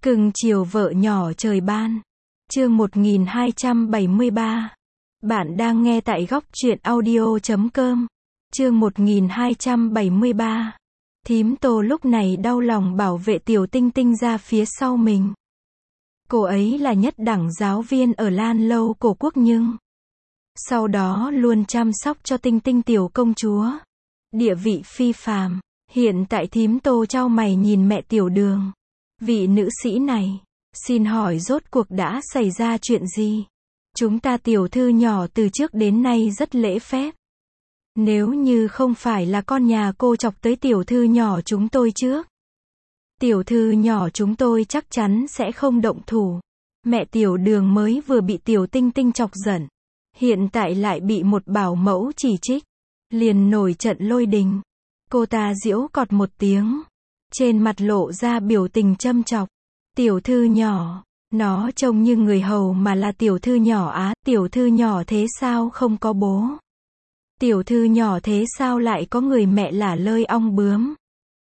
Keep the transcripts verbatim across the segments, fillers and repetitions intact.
Cưng chiều vợ nhỏ trời ban. Chương một nghìn hai trăm bảy mươi ba. Bạn đang nghe tại góc truyện audio chấm com. Chương một nghìn hai trăm bảy mươi ba. Thím Tô lúc này đau lòng bảo vệ Tiểu Tinh Tinh ra phía sau mình. Cô ấy là nhất đẳng giáo viên ở Lan Lâu Cổ Quốc nhưng sau đó luôn chăm sóc cho Tinh Tinh tiểu công chúa. Địa vị phi phàm. Hiện tại thím Tô chau mày nhìn mẹ Tiểu Đường. Vị nữ sĩ này, xin hỏi rốt cuộc đã xảy ra chuyện gì? Chúng ta tiểu thư nhỏ từ trước đến nay rất lễ phép. Nếu như không phải là con nhà cô chọc tới tiểu thư nhỏ chúng tôi trước, tiểu thư nhỏ chúng tôi chắc chắn sẽ không động thủ. Mẹ Tiểu Đường mới vừa bị Tiểu Tinh Tinh chọc giận, hiện tại lại bị một bảo mẫu chỉ trích, liền nổi trận lôi đình. Cô ta giễu cọt một tiếng, trên mặt lộ ra biểu tình châm chọc. Tiểu thư nhỏ, nó trông như người hầu mà là tiểu thư nhỏ á, tiểu thư nhỏ thế sao không có bố? Tiểu thư nhỏ thế sao lại có người mẹ lả lơi ong bướm?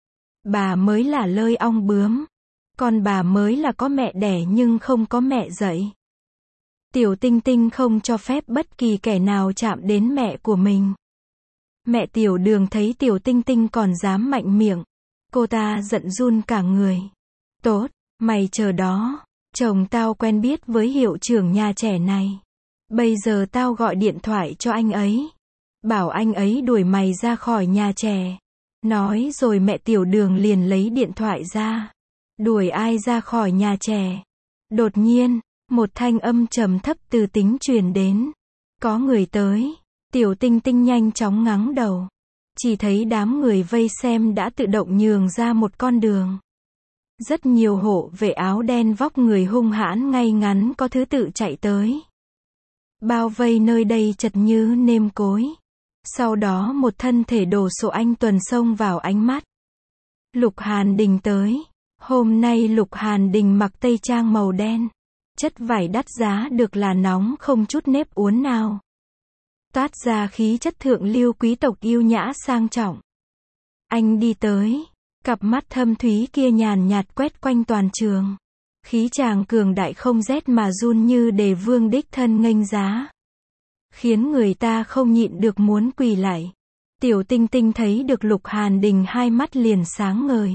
Bà mới lả lơi ong bướm, còn bà mới là có mẹ đẻ nhưng không có mẹ dạy. Tiểu Tinh Tinh không cho phép bất kỳ kẻ nào chạm đến mẹ của mình. Mẹ Tiểu Đường thấy Tiểu Tinh Tinh còn dám mạnh miệng, cô ta giận run cả người. Tốt, mày chờ đó, chồng tao quen biết với hiệu trưởng nhà trẻ này. Bây giờ tao gọi điện thoại cho anh ấy, bảo anh ấy đuổi mày ra khỏi nhà trẻ. Nói rồi mẹ Tiểu Đường liền lấy điện thoại ra. Đuổi ai ra khỏi nhà trẻ? Đột nhiên, một thanh âm trầm thấp từ tính truyền đến. Có người tới. Tiểu Tinh Tinh nhanh chóng ngẩng đầu. Chỉ thấy đám người vây xem đã tự động nhường ra một con đường. Rất nhiều hộ vệ áo đen vóc người hung hãn ngay ngắn có thứ tự chạy tới. Bao vây nơi đây chật như nêm cối. Sau đó một thân thể đồ sộ anh tuần xông vào ánh mắt. Lục Hàn Đình tới. Hôm nay Lục Hàn Đình mặc tây trang màu đen. Chất vải đắt giá được là nóng không chút nếp uốn nào. Toát ra khí chất thượng lưu quý tộc yêu nhã sang trọng. Anh đi tới, cặp mắt thâm thúy kia nhàn nhạt quét quanh toàn trường. Khí chàng cường đại không rét mà run như đề vương đích thân nghênh giá, khiến người ta không nhịn được muốn quỳ lại. Tiểu Tinh Tinh thấy được Lục Hàn Đình hai mắt liền sáng ngời.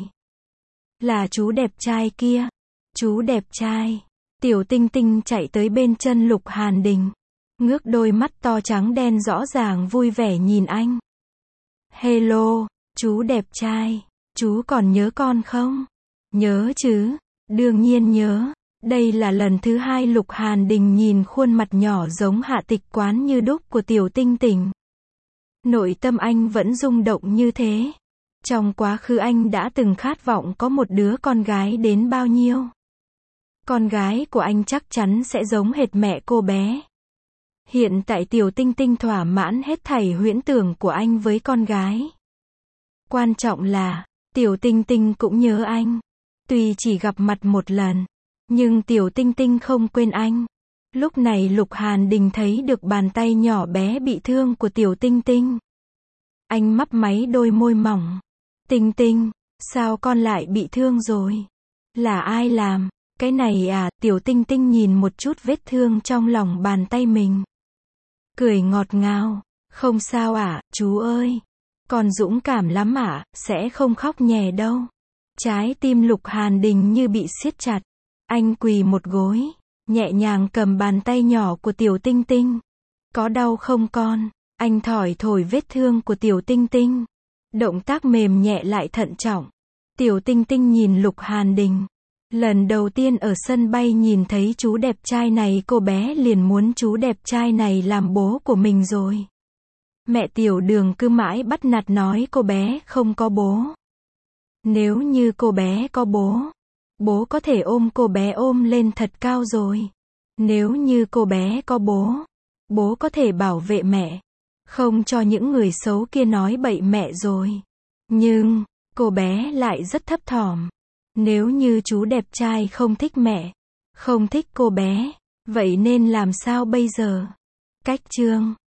Là chú đẹp trai kia. Chú đẹp trai. Tiểu Tinh Tinh chạy tới bên chân Lục Hàn Đình, ngước đôi mắt to trắng đen rõ ràng vui vẻ nhìn anh. Hello, chú đẹp trai, chú còn nhớ con không? Nhớ chứ, đương nhiên nhớ. Đây là lần thứ hai Lục Hàn Đình nhìn khuôn mặt nhỏ giống Hạ Tịch Quán như đúc của Tiểu Tinh Tinh. Nội tâm anh vẫn rung động như thế. Trong quá khứ anh đã từng khát vọng có một đứa con gái đến bao nhiêu. Con gái của anh chắc chắn sẽ giống hệt mẹ cô bé. Hiện tại Tiểu Tinh Tinh thỏa mãn hết thảy huyễn tưởng của anh với con gái. Quan trọng là, Tiểu Tinh Tinh cũng nhớ anh. Tuy chỉ gặp mặt một lần, nhưng Tiểu Tinh Tinh không quên anh. Lúc này Lục Hàn Đình thấy được bàn tay nhỏ bé bị thương của Tiểu Tinh Tinh. Anh mấp máy đôi môi mỏng. Tinh Tinh, sao con lại bị thương rồi? Là ai làm? Cái này à? Tiểu Tinh Tinh nhìn một chút vết thương trong lòng bàn tay mình, cười ngọt ngào. Không sao ạ, à, chú ơi. Con dũng cảm lắm ạ, à, sẽ không khóc nhè đâu. Trái tim Lục Hàn Đình như bị siết chặt. Anh quỳ một gối, nhẹ nhàng cầm bàn tay nhỏ của Tiểu Tinh Tinh. Có đau không con? Anh thổi thổi vết thương của Tiểu Tinh Tinh. Động tác mềm nhẹ lại thận trọng. Tiểu Tinh Tinh nhìn Lục Hàn Đình. Lần đầu tiên ở sân bay nhìn thấy chú đẹp trai này, cô bé liền muốn chú đẹp trai này làm bố của mình rồi. Mẹ Tiểu Đường cứ mãi bắt nạt nói cô bé không có bố. Nếu như cô bé có bố, bố có thể ôm cô bé ôm lên thật cao rồi. Nếu như cô bé có bố, bố có thể bảo vệ mẹ, không cho những người xấu kia nói bậy mẹ rồi. Nhưng, cô bé lại rất thấp thỏm. Nếu như chú đẹp trai không thích mẹ, không thích cô bé, vậy nên làm sao bây giờ? Cách chương